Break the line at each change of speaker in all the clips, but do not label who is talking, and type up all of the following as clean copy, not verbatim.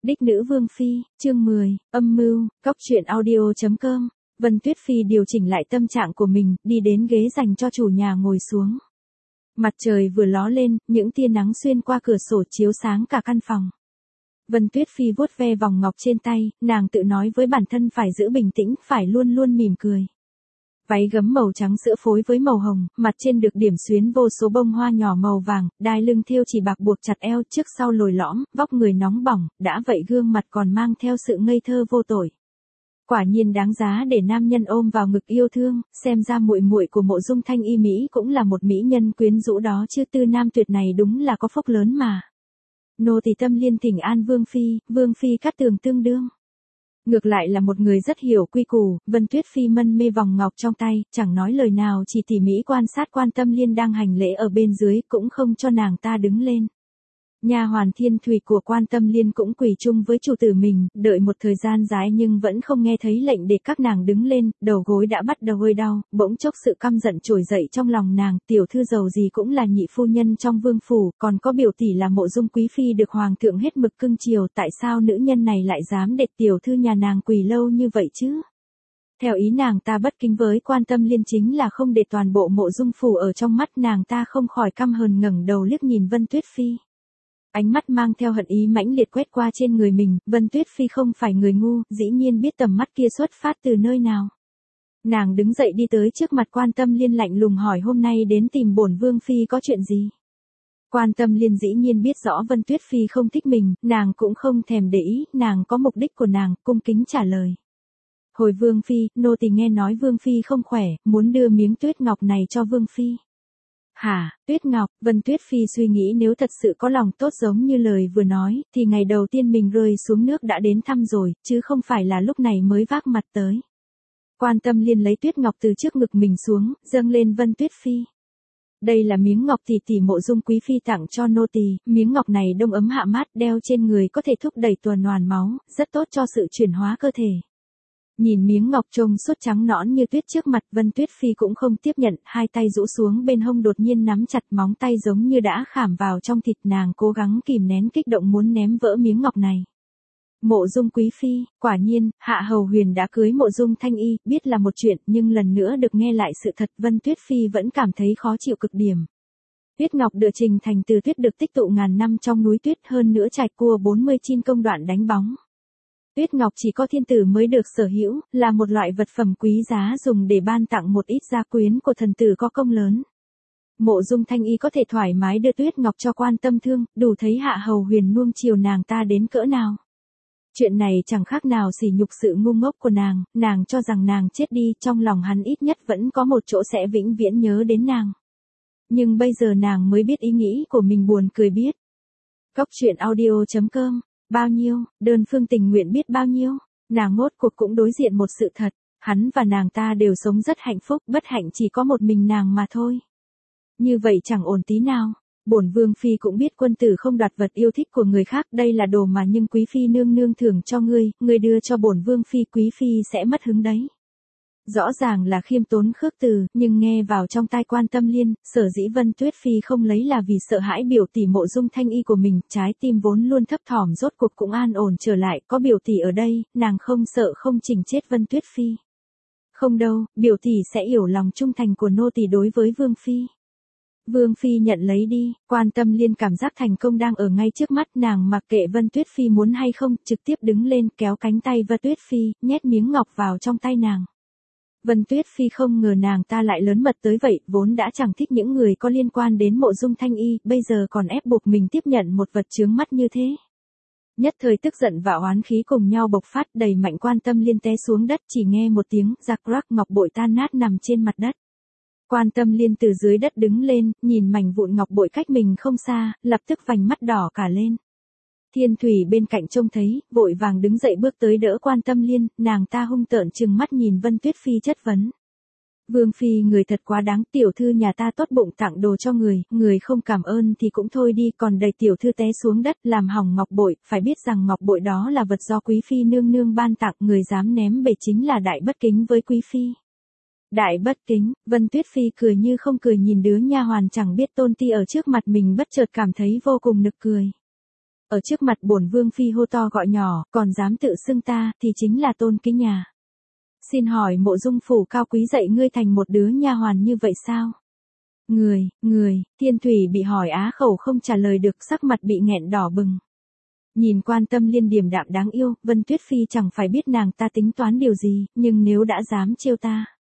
Đích nữ Vương Phi, chương 10, âm mưu, cóc truyện audio.com. Vân Tuyết Phi điều chỉnh lại tâm trạng của mình, đi đến ghế dành cho chủ nhà ngồi xuống. Mặt trời vừa ló lên, những tia nắng xuyên qua cửa sổ chiếu sáng cả căn phòng. Vân Tuyết Phi vuốt ve vòng ngọc trên tay, nàng tự nói với bản thân phải giữ bình tĩnh, phải luôn luôn mỉm cười. Váy gấm màu trắng sữa phối với màu hồng, mặt trên được điểm xuyến vô số bông hoa nhỏ màu vàng, đai lưng thêu chỉ bạc buộc chặt eo, trước sau lồi lõm, vóc người nóng bỏng, đã vậy gương mặt còn mang theo sự ngây thơ vô tội. Quả nhiên đáng giá để nam nhân ôm vào ngực yêu thương, xem ra muội muội của Mộ Dung Thanh Y Mỹ cũng là một mỹ nhân quyến rũ đó chứ, tư nam tuyệt này đúng là có phúc lớn mà. Nô tỳ tâm liên thỉnh an Vương Phi cát tường tương đương. Ngược lại là một người rất hiểu quy củ, Vân Tuyết Phi mân mê vòng ngọc trong tay, chẳng nói lời nào, chỉ tỉ mỉ quan sát quan tâm liên đang hành lễ ở bên dưới, cũng không cho nàng ta đứng lên. Nha hoàn Thiên Thủy của quan tâm liên cũng quỳ chung với chủ tử mình, đợi một thời gian dài nhưng vẫn không nghe thấy lệnh để các nàng đứng lên, đầu gối đã bắt đầu hơi đau, bỗng chốc sự căm giận trồi dậy trong lòng nàng, tiểu thư giàu gì cũng là nhị phu nhân trong vương phủ, còn có biểu tỷ là Mộ Dung quý phi được hoàng thượng hết mực cưng chiều, tại sao nữ nhân này lại dám để tiểu thư nhà nàng quỳ lâu như vậy chứ? Theo ý nàng ta bất kính với quan tâm liên chính là không để toàn bộ Mộ Dung phủ ở trong mắt, nàng ta không khỏi căm hờn ngẩng đầu liếc nhìn Vân Tuyết Phi. Ánh mắt mang theo hận ý mãnh liệt quét qua trên người mình, Vân Tuyết Phi không phải người ngu, dĩ nhiên biết tầm mắt kia xuất phát từ nơi nào. Nàng đứng dậy đi tới trước mặt quan tâm liên lạnh lùng hỏi, hôm nay đến tìm bổn Vương Phi có chuyện gì? Quan tâm liên dĩ nhiên biết rõ Vân Tuyết Phi không thích mình, nàng cũng không thèm để ý, nàng có mục đích của nàng, cung kính trả lời. Hồi Vương Phi, nô tỳ nghe nói Vương Phi không khỏe, muốn đưa miếng tuyết ngọc này cho Vương Phi. Hả, tuyết ngọc? Vân Tuyết Phi suy nghĩ nếu thật sự có lòng tốt giống như lời vừa nói, thì ngày đầu tiên mình rơi xuống nước đã đến thăm rồi, chứ không phải là lúc này mới vác mặt tới. Quan tâm liên lấy tuyết ngọc từ trước ngực mình xuống, dâng lên Vân Tuyết Phi. Đây là miếng ngọc tỷ tỷ Mộ Dung quý phi tặng cho nô tỳ, miếng ngọc này đông ấm hạ mát, đeo trên người có thể thúc đẩy tuần hoàn máu, rất tốt cho sự chuyển hóa cơ thể. Nhìn miếng ngọc trông suốt trắng nõn như tuyết trước mặt, Vân Tuyết Phi cũng không tiếp nhận, hai tay rũ xuống bên hông đột nhiên nắm chặt, móng tay giống như đã khảm vào trong thịt, nàng cố gắng kìm nén kích động muốn ném vỡ miếng ngọc này. Mộ Dung quý phi, quả nhiên, Hạ Hầu Huyền đã cưới Mộ Dung Thanh Y, biết là một chuyện, nhưng lần nữa được nghe lại sự thật, Vân Tuyết Phi vẫn cảm thấy khó chịu cực điểm. Tuyết ngọc được trình thành từ tuyết được tích tụ ngàn năm trong núi tuyết, hơn nữa trải qua 49 công đoạn đánh bóng. Tuyết ngọc chỉ có thiên tử mới được sở hữu, là một loại vật phẩm quý giá dùng để ban tặng một ít gia quyến của thần tử có công lớn. Mộ Dung Thanh Y có thể thoải mái đưa tuyết ngọc cho quan tâm thương, đủ thấy Hạ Hầu Huyền nuông chiều nàng ta đến cỡ nào. Chuyện này chẳng khác nào sỉ nhục sự ngu ngốc của nàng cho rằng nàng chết đi, trong lòng hắn ít nhất vẫn có một chỗ sẽ vĩnh viễn nhớ đến nàng. Nhưng bây giờ nàng mới biết ý nghĩ của mình, buồn cười biết. Cóc truyện audio.com. Bao nhiêu, đơn phương tình nguyện biết bao nhiêu, nàng ngốt cuộc cũng đối diện một sự thật, hắn và nàng ta đều sống rất hạnh phúc, bất hạnh chỉ có một mình nàng mà thôi. Như vậy chẳng ổn tí nào, bổn Vương Phi cũng biết quân tử không đoạt vật yêu thích của người khác, đây là đồ mà nhưng quý phi nương nương thưởng cho ngươi đưa cho bổn Vương Phi, quý phi sẽ mất hứng đấy. Rõ ràng là khiêm tốn khước từ, nhưng nghe vào trong tai quan tâm liên, sở dĩ Vân Tuyết Phi không lấy là vì sợ hãi biểu tỷ Mộ Dung Thanh Y của mình, trái tim vốn luôn thấp thỏm rốt cuộc cũng an ổn trở lại, có biểu tỷ ở đây, nàng không sợ không chỉnh chết Vân Tuyết Phi. Không đâu, biểu tỷ sẽ hiểu lòng trung thành của nô tỳ đối với Vương Phi. Vương Phi nhận lấy đi, quan tâm liên cảm giác thành công đang ở ngay trước mắt, nàng mặc kệ Vân Tuyết Phi muốn hay không, trực tiếp đứng lên kéo cánh tay Vân Tuyết Phi, nhét miếng ngọc vào trong tay nàng. Vân Tuyết Phi không ngờ nàng ta lại lớn mật tới vậy, vốn đã chẳng thích những người có liên quan đến Mộ Dung Thanh Y, bây giờ còn ép buộc mình tiếp nhận một vật chướng mắt như thế. Nhất thời tức giận và oán khí cùng nhau bộc phát, đầy mạnh quan tâm liên té xuống đất, chỉ nghe một tiếng rạc rắc, ngọc bội tan nát nằm trên mặt đất. Quan tâm liên từ dưới đất đứng lên, nhìn mảnh vụn ngọc bội cách mình không xa, lập tức vành mắt đỏ cả lên. Thiên Thủy bên cạnh trông thấy, vội vàng đứng dậy bước tới đỡ quan tâm liên, nàng ta hung tợn trừng mắt nhìn Vân Tuyết Phi chất vấn. Vương Phi người thật quá đáng, tiểu thư nhà ta tốt bụng tặng đồ cho người không cảm ơn thì cũng thôi đi, còn đẩy tiểu thư té xuống đất làm hỏng ngọc bội, phải biết rằng ngọc bội đó là vật do quý phi nương nương ban tặng, người dám ném bể chính là đại bất kính với quý phi. Đại bất kính, Vân Tuyết Phi cười như không cười nhìn đứa nha hoàn chẳng biết tôn ti ở trước mặt mình, bất chợt cảm thấy vô cùng nực cười. Ở trước mặt bổn vương phi hô to gọi nhỏ, còn dám tự xưng ta, thì chính là tôn kính nhà. Xin hỏi Mộ Dung phủ cao quý dạy ngươi thành một đứa nha hoàn như vậy sao? Người, Thiên Thủy bị hỏi á khẩu không trả lời được, sắc mặt bị nghẹn đỏ bừng. Nhìn Quan Tâm Liên điềm đạm đáng yêu, Vân Tuyết Phi chẳng phải biết nàng ta tính toán điều gì, nhưng nếu đã dám trêu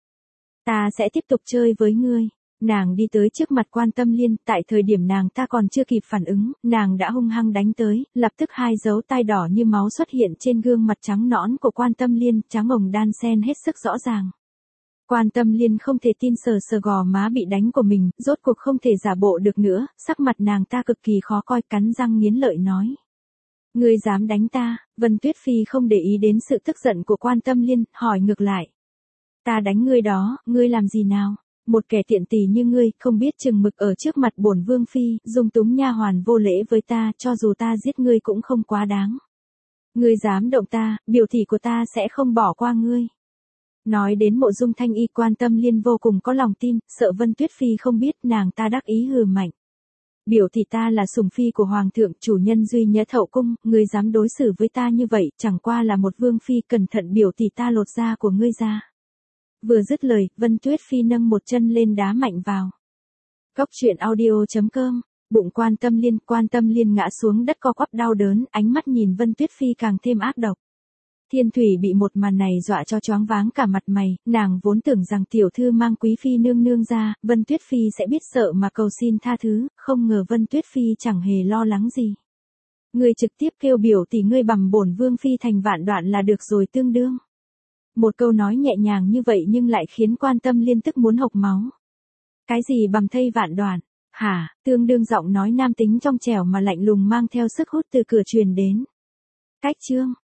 ta sẽ tiếp tục chơi với ngươi. Nàng đi tới trước mặt Quan Tâm Liên, tại thời điểm nàng ta còn chưa kịp phản ứng, nàng đã hung hăng đánh tới, lập tức hai dấu tay đỏ như máu xuất hiện trên gương mặt trắng nõn của Quan Tâm Liên, trắng hồng đan xen hết sức rõ ràng. Quan Tâm Liên không thể tin sờ sờ gò má bị đánh của mình, rốt cuộc không thể giả bộ được nữa, sắc mặt nàng ta cực kỳ khó coi, cắn răng nghiến lợi nói. Ngươi dám đánh ta? Vân Tuyết Phi không để ý đến sự tức giận của Quan Tâm Liên, hỏi ngược lại. Ta đánh ngươi đó, ngươi làm gì nào? Một kẻ tiện tỳ như ngươi, không biết chừng mực ở trước mặt bổn vương phi, dung túng nha hoàn vô lễ với ta, cho dù ta giết ngươi cũng không quá đáng. Ngươi dám động ta, biểu thị của ta sẽ không bỏ qua ngươi. Nói đến Mộ Dung Thanh Y, Quan Tâm Liên vô cùng có lòng tin, sợ Vân Tuyết Phi không biết, nàng ta đắc ý hừ mạnh. Biểu thị ta là sủng phi của hoàng thượng, chủ nhân duy nhất hậu cung, ngươi dám đối xử với ta như vậy, chẳng qua là một vương phi, cẩn thận biểu thị ta lột da của ngươi ra. Vừa dứt lời, Vân Tuyết Phi nâng một chân lên đá mạnh vào. Cóc truyện audio.com, bụng Quan Tâm Liên ngã xuống đất co quắp đau đớn, ánh mắt nhìn Vân Tuyết Phi càng thêm ác độc. Thiên Thủy bị một màn này dọa cho choáng váng cả mặt mày, nàng vốn tưởng rằng tiểu thư mang quý phi nương nương ra, Vân Tuyết Phi sẽ biết sợ mà cầu xin tha thứ, không ngờ Vân Tuyết Phi chẳng hề lo lắng gì. Ngươi trực tiếp kêu biểu tỷ ngươi bằm bổn vương phi thành vạn đoạn là được rồi, tương đương. Một câu nói nhẹ nhàng như vậy nhưng lại khiến Quan Tâm Liên tức muốn hộc máu. Cái gì bằm thây vạn đoạn? Hả? Tương đương giọng nói nam tính trong trẻo mà lạnh lùng mang theo sức hút từ cửa truyền đến. Cách chương